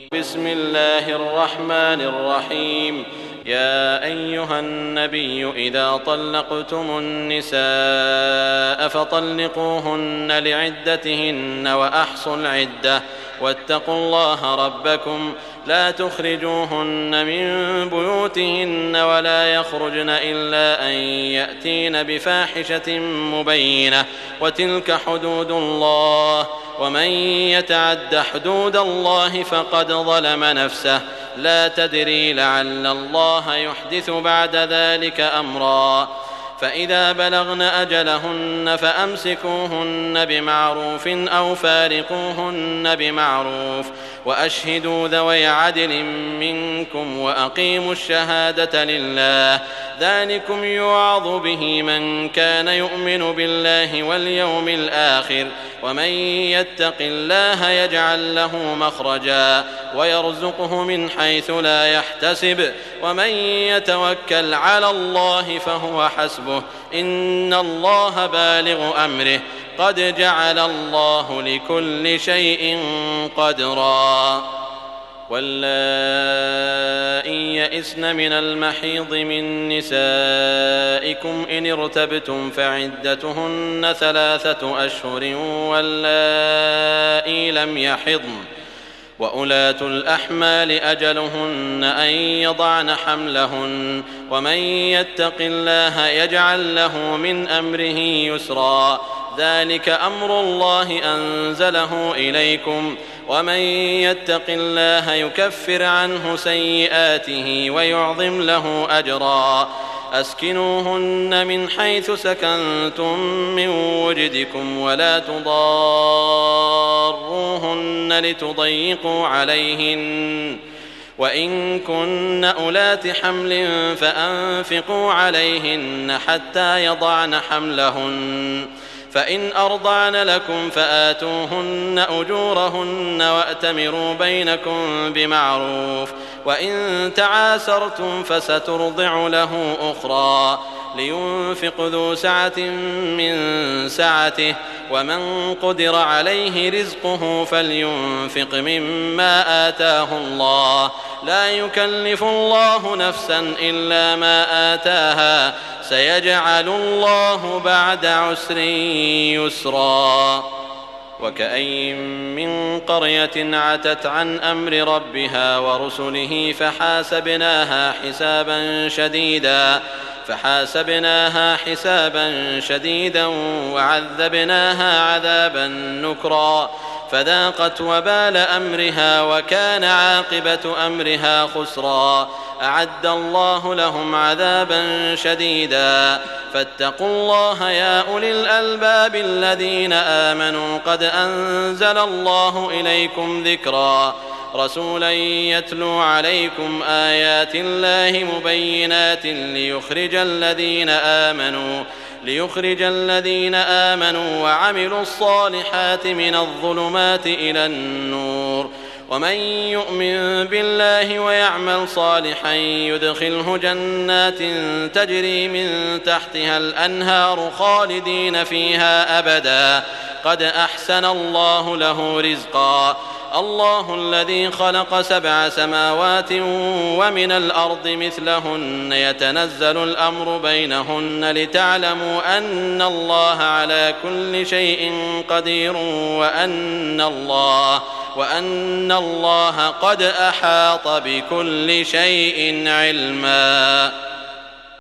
بسم الله الرحمن الرحيم. يا أيها النبي إذا طلقتم النساء فطلقوهن لعدتهن وأحصوا العدة واتقوا الله ربكم لا تخرجوهن من بيوتهن ولا يخرجن إلا أن يأتين بفاحشة مبينة وتلك حدود الله ومن يتعد حدود الله فقد ظلم نفسه لا تدري لعل الله يحدث بعد ذلك أمرا. فإذا بلغن أجلهن فأمسكوهن بمعروف أو فارقوهن بمعروف وأشهدوا ذوي عدل منكم وأقيموا الشهادة لله ذلكم يوعظ به من كان يؤمن بالله واليوم الآخر ومن يتق الله يجعل له مخرجا ويرزقه من حيث لا يحتسب ومن يتوكل على الله فهو حسبه إن الله بالغ أمره قد جعل الله لكل شيء قدرا. واللائي يئسن من المحيض من نسائكم إن ارتبتم فعدتهن 3 أشهر واللائي لم يحضن وأولاة الأحمال أجلهن أن يضعن حملهن ومن يتق الله يجعل له من أمره يسرا ذلك أمر الله أنزله إليكم ومن يتق الله يكفر عنه سيئاته ويعظم له أجرا. أسكنوهن من حيث سكنتم من وجدكم ولا تضاروهن لتضيقوا عليهن وإن كن أولات حمل فأنفقوا عليهن حتى يضعن حملهن فإن أرضعن لكم فآتوهن أجورهن وأتمروا بينكم بمعروف وإن تعاسرتم فسترضع له أخرى لينفق ذو سعة من سعته ومن قدر عليه رزقه فلينفق مما آتاه الله لا يكلف الله نفسا إلا ما آتاها سيجعل الله بعد عسر يسرا. وكأين من قرية عتت عن أمر ربها ورسله فحاسبناها حسابا شديدا وعذبناها عذابا نكرا فذاقت وبال أمرها وكان عاقبة أمرها خسرا. أعد الله لهم عذابا شديدا فاتقوا الله يا أولي الألباب الذين آمنوا قد أنزل الله إليكم ذكرا رسولا يتلو عليكم آيات الله مبينات ليخرج الذين آمنوا وعملوا الصالحات من الظلمات إلى النور ومن يؤمن بالله ويعمل صالحا يدخله جنات تجري من تحتها الأنهار خالدين فيها أبدا قد أحسن الله له رزقا. الله الذي خلق 7 سماوات ومن الأرض مثلهن يتنزل الأمر بينهن لتعلموا أن الله على كل شيء قدير وأن الله قد أحاط بكل شيء علما.